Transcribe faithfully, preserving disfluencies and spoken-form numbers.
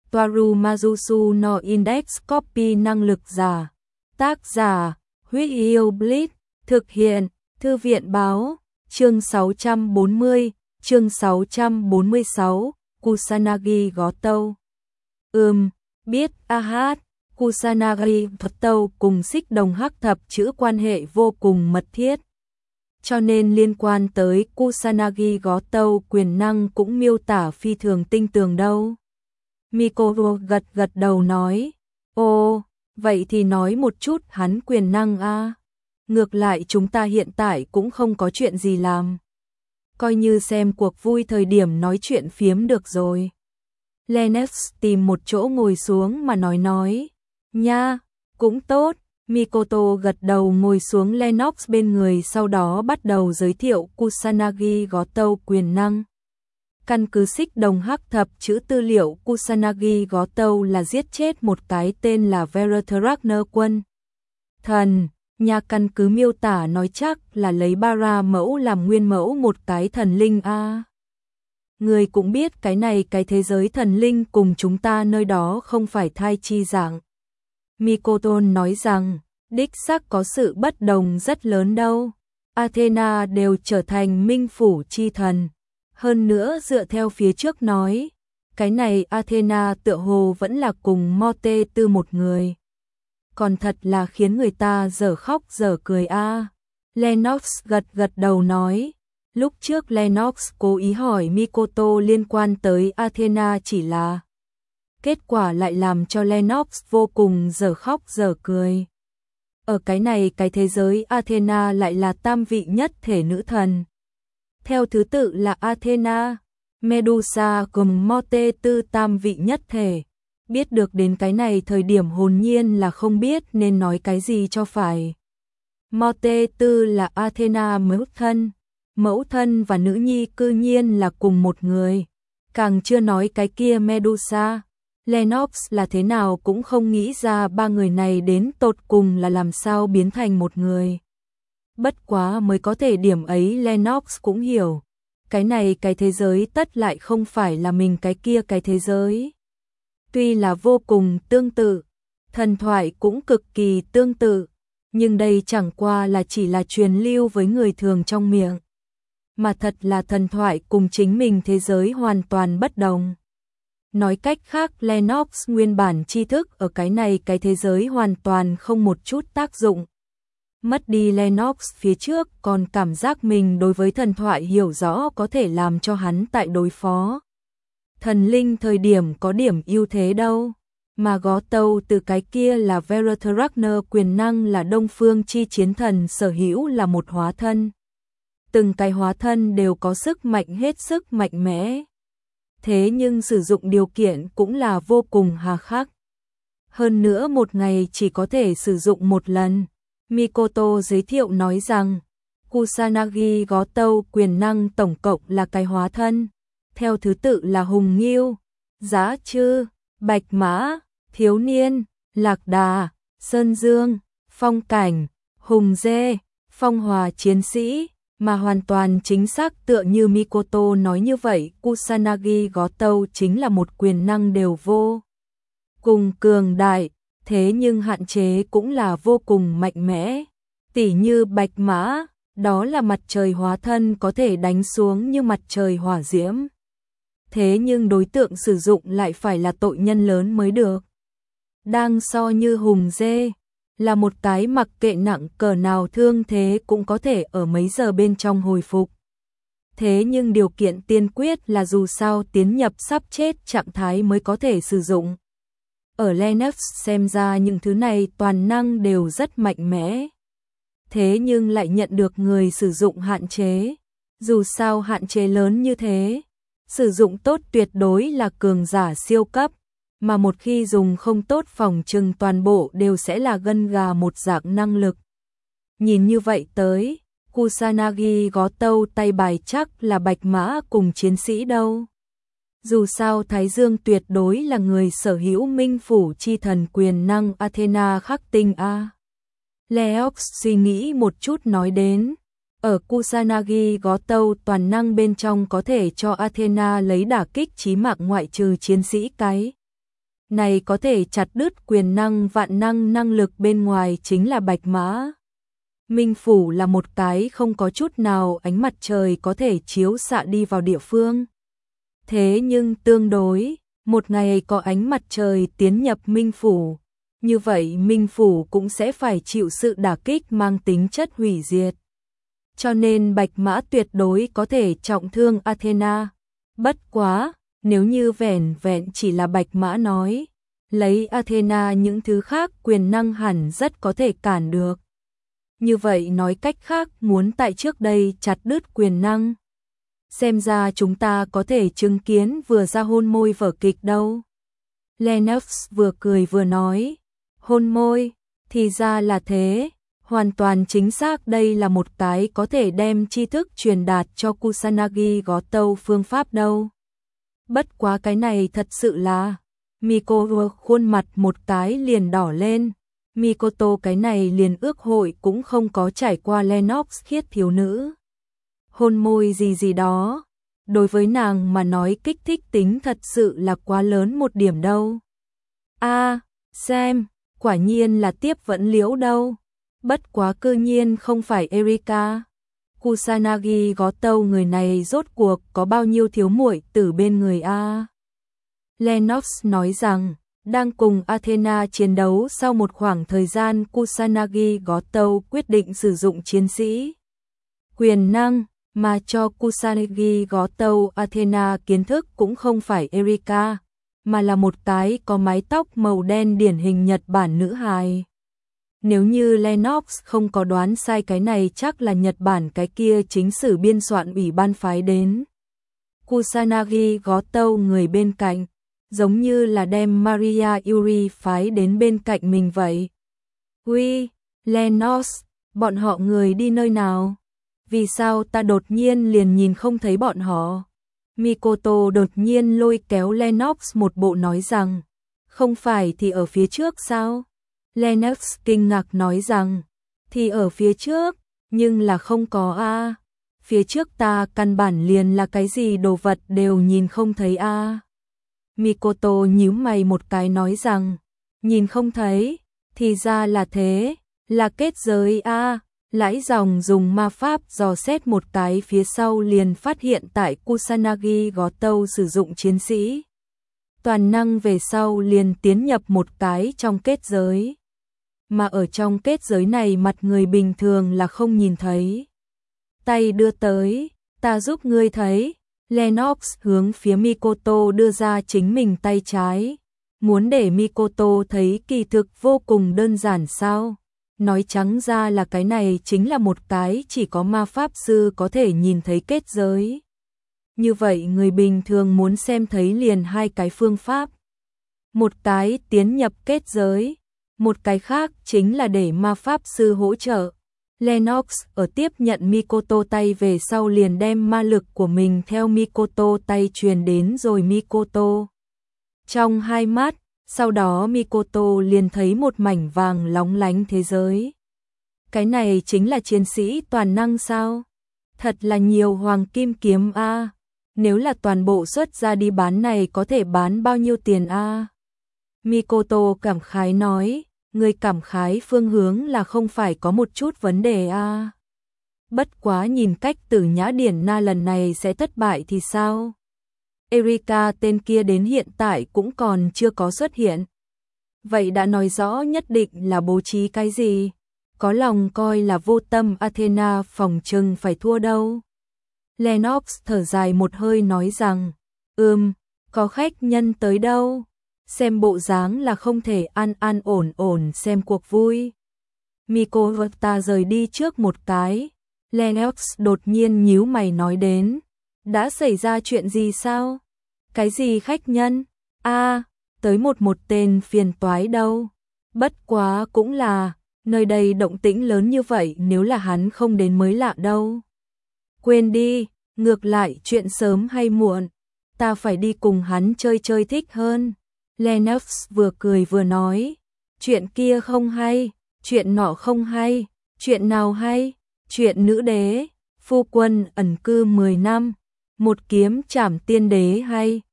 Toaru Majusu no Index Copy năng lực giả. Tác giả, Huyết Yêu Blitz, thực hiện, Thư viện báo, chương sáu trăm bốn mươi, chương sáu trăm bốn mươi sáu, Kusanagi Gotou. Ừm, biết, a hát, Kusanagi Gotou cùng Xích Đồng Hắc Thập chữ quan hệ vô cùng mật thiết. Cho nên liên quan tới Kusanagi Gotou quyền năng cũng miêu tả phi thường tinh tường đâu. Mikoro gật gật đầu nói, ồ, vậy thì nói một chút hắn quyền năng a. Ngược lại chúng ta hiện tại cũng không có chuyện gì làm. Coi như xem cuộc vui thời điểm nói chuyện phiếm được rồi. Lennox tìm một chỗ ngồi xuống mà nói nói. Nha, cũng tốt. Mikoto gật đầu ngồi xuống Lennox bên người, sau đó bắt đầu giới thiệu Kusanagi Gotou quyền năng. Căn cứ Xích Đồng Hắc Thập chữ tư liệu, Kusanagi Gotou là giết chết một cái tên là Veratragner quân thần. Nhà căn cứ miêu tả nói chắc là lấy Bara mẫu làm nguyên mẫu một cái thần linh a. À. Người cũng biết cái này cái thế giới thần linh cùng chúng ta nơi đó không phải thai chi dạng. Mikoto nói rằng, đích xác có sự bất đồng rất lớn đâu. Athena đều trở thành minh phủ chi thần. Hơn nữa dựa theo phía trước nói, cái này Athena tựa hồ vẫn là cùng Mote Tư một người. Còn thật là khiến người ta dở khóc dở cười a. À. Lennox gật gật đầu nói, lúc trước Lennox cố ý hỏi Mikoto liên quan tới Athena chỉ là kết quả lại làm cho Lennox vô cùng dở khóc dở cười. Ở cái này cái thế giới Athena lại là tam vị nhất thể nữ thần. Theo thứ tự là Athena, Medusa cùng Mote Tư tam vị nhất thể. Biết được đến cái này thời điểm hồn nhiên là không biết nên nói cái gì cho phải. Mote Tư là Athena mẫu thân, mẫu thân và nữ nhi cư nhiên là cùng một người. Càng chưa nói cái kia Medusa, Lennox là thế nào cũng không nghĩ ra ba người này đến tột cùng là làm sao biến thành một người. Bất quá mới có thể điểm ấy Lennox cũng hiểu. Cái này cái thế giới tất lại không phải là mình cái kia cái thế giới. Tuy là vô cùng tương tự, thần thoại cũng cực kỳ tương tự, nhưng đây chẳng qua là chỉ là truyền lưu với người thường trong miệng. Mà thật là thần thoại cùng chính mình thế giới hoàn toàn bất đồng. Nói cách khác Lennox nguyên bản tri thức ở cái này cái thế giới hoàn toàn không một chút tác dụng. Mất đi Lennox phía trước còn cảm giác mình đối với thần thoại hiểu rõ có thể làm cho hắn tại đối phó thần linh thời điểm có điểm ưu thế đâu. Mà Gotou từ cái kia là Veratragner quyền năng là Đông Phương chi chiến thần sở hữu là một hóa thân. Từng cái hóa thân đều có sức mạnh hết sức mạnh mẽ. Thế nhưng sử dụng điều kiện cũng là vô cùng hà khắc. Hơn nữa một ngày chỉ có thể sử dụng một lần. Mikoto giới thiệu nói rằng, Kusanagi Gotou quyền năng tổng cộng là cái hóa thân. Theo thứ tự là Hùng Nghiêu, Giá Trư, Bạch Mã, Thiếu Niên, Lạc Đà, Sơn Dương, Phong Cảnh, Hùng Dê, Phong Hòa Chiến Sĩ. Mà hoàn toàn chính xác tựa như Mikoto nói như vậy, Kusanagi Gotou chính là một quyền năng đều vô cùng cường đại, thế nhưng hạn chế cũng là vô cùng mạnh mẽ. Tỉ như Bạch Mã, đó là mặt trời hóa thân có thể đánh xuống như mặt trời hỏa diễm. Thế nhưng đối tượng sử dụng lại phải là tội nhân lớn mới được. Đang so như Hùng Dê, là một cái mặc kệ nặng cỡ nào thương thế cũng có thể ở mấy giờ bên trong hồi phục. Thế nhưng điều kiện tiên quyết là dù sao tiến nhập sắp chết trạng thái mới có thể sử dụng. Ở Lennox xem ra những thứ này toàn năng đều rất mạnh mẽ. Thế nhưng lại nhận được người sử dụng hạn chế. Dù sao hạn chế lớn như thế, sử dụng tốt tuyệt đối là cường giả siêu cấp. Mà một khi dùng không tốt phòng trừng toàn bộ đều sẽ là gân gà một dạng năng lực. Nhìn như vậy tới, Kusanagi Gotou tay bài chắc là Bạch Mã cùng chiến sĩ đâu. Dù sao Thái Dương tuyệt đối là người sở hữu minh phủ chi thần quyền năng Athena khắc tinh a. Leox suy nghĩ một chút nói đến, ở Kusanagi Gotou toàn năng bên trong có thể cho Athena lấy đả kích chí mạng ngoại trừ chiến sĩ cái này có thể chặt đứt quyền năng vạn năng năng lực bên ngoài chính là Bạch Mã. Minh Phủ là một cái không có chút nào ánh mặt trời có thể chiếu xạ đi vào địa phương. Thế nhưng tương đối, một ngày có ánh mặt trời tiến nhập Minh Phủ, như vậy Minh Phủ cũng sẽ phải chịu sự đả kích mang tính chất hủy diệt. Cho nên Bạch Mã tuyệt đối có thể trọng thương Athena. Bất quá, nếu như vẻn vẹn chỉ là Bạch Mã nói, lấy Athena những thứ khác quyền năng hẳn rất có thể cản được. Như vậy nói cách khác muốn tại trước đây chặt đứt quyền năng. Xem ra chúng ta có thể chứng kiến vừa ra hôn môi vở kịch đâu. Lennox vừa cười vừa nói, hôn môi, thì ra là thế, hoàn toàn chính xác đây là một cái có thể đem tri thức truyền đạt cho Kusanagi gó tâu phương pháp đâu. Bất quá cái này thật sự là, Mikoto khuôn mặt một cái liền đỏ lên, Mikoto cái này liền ước hội cũng không có trải qua Lennox khiết thiếu nữ. Hôn môi gì gì đó, đối với nàng mà nói kích thích tính thật sự là quá lớn một điểm đâu. A, à, xem, quả nhiên là tiếp vẫn liễu đâu. Bất quá cư nhiên không phải Erika. Kusanagi gó tâu người này rốt cuộc có bao nhiêu thiếu muội tử bên người a. Lennox nói rằng, đang cùng Athena chiến đấu sau một khoảng thời gian Kusanagi gó tâu quyết định sử dụng chiến sĩ quyền năng, mà cho Kusanagi gó tâu Athena kiến thức cũng không phải Erika, mà là một cái có mái tóc màu đen điển hình Nhật Bản nữ hài. Nếu như Lennox không có đoán sai cái này chắc là Nhật Bản cái kia chính sử biên soạn ủy ban phái đến. Kusanagi gó tâu người bên cạnh, giống như là đem Maria Yuri phái đến bên cạnh mình vậy. Uy, Lennox, bọn họ người đi nơi nào? Vì sao ta đột nhiên liền nhìn không thấy bọn họ? Mikoto đột nhiên lôi kéo Lennox một bộ nói rằng, không phải thì ở phía trước sao? Lennox kinh ngạc nói rằng, thì ở phía trước, nhưng là không có a. Phía trước ta căn bản liền là cái gì đồ vật đều nhìn không thấy a. Mikoto nhíu mày một cái nói rằng, nhìn không thấy, thì ra là thế, là kết giới a. Lãi dòng dùng ma pháp dò xét một cái phía sau liền phát hiện tại Kusanagi gó tâu sử dụng chiến sĩ toàn năng về sau liền tiến nhập một cái trong kết giới. Mà ở trong kết giới này mặt người bình thường là không nhìn thấy. Tay đưa tới, ta giúp ngươi thấy. Lennox hướng phía Mikoto đưa ra chính mình tay trái. Muốn để Mikoto thấy kỳ thực vô cùng đơn giản sao? Nói trắng ra là cái này chính là một cái chỉ có ma pháp sư có thể nhìn thấy kết giới. Như vậy người bình thường muốn xem thấy liền hai cái phương pháp. Một cái tiến nhập kết giới, một cái khác chính là để ma pháp sư hỗ trợ. Lennox ở tiếp nhận Mikoto tay về sau liền đem ma lực của mình theo Mikoto tay truyền đến rồi Mikoto trong hai mắt. Sau đó Mikoto liền thấy một mảnh vàng lóng lánh thế giới. Cái này chính là chiến sĩ toàn năng sao? Thật là nhiều hoàng kim kiếm a. Nếu là toàn bộ xuất ra đi bán này có thể bán bao nhiêu tiền a? Mikoto cảm khái nói, người cảm khái phương hướng là không phải có một chút vấn đề a. Bất quá nhìn cách Tử Nhã Điển Na lần này sẽ thất bại thì sao? Erika tên kia đến hiện tại cũng còn chưa có xuất hiện. Vậy đã nói rõ nhất định là bố trí cái gì? Có lòng coi là vô tâm Athena phòng trừng phải thua đâu. Lennox thở dài một hơi nói rằng, ừm, có khách nhân tới đâu? Xem bộ dáng là không thể an an ổn ổn xem cuộc vui. Mikoto rời đi trước một cái. Lennox đột nhiên nhíu mày nói đến. Đã xảy ra chuyện gì sao? Cái gì khách nhân? A, à, tới một một tên phiền toái đâu. Bất quá cũng là, nơi đây động tĩnh lớn như vậy nếu là hắn không đến mới lạ đâu. Quên đi, ngược lại chuyện sớm hay muộn, ta phải đi cùng hắn chơi chơi thích hơn. Lennox vừa cười vừa nói, chuyện kia không hay, chuyện nọ không hay, chuyện nào hay, chuyện nữ đế, phu quân ẩn cư mười năm. Một kiếm trảm tiên đế hay,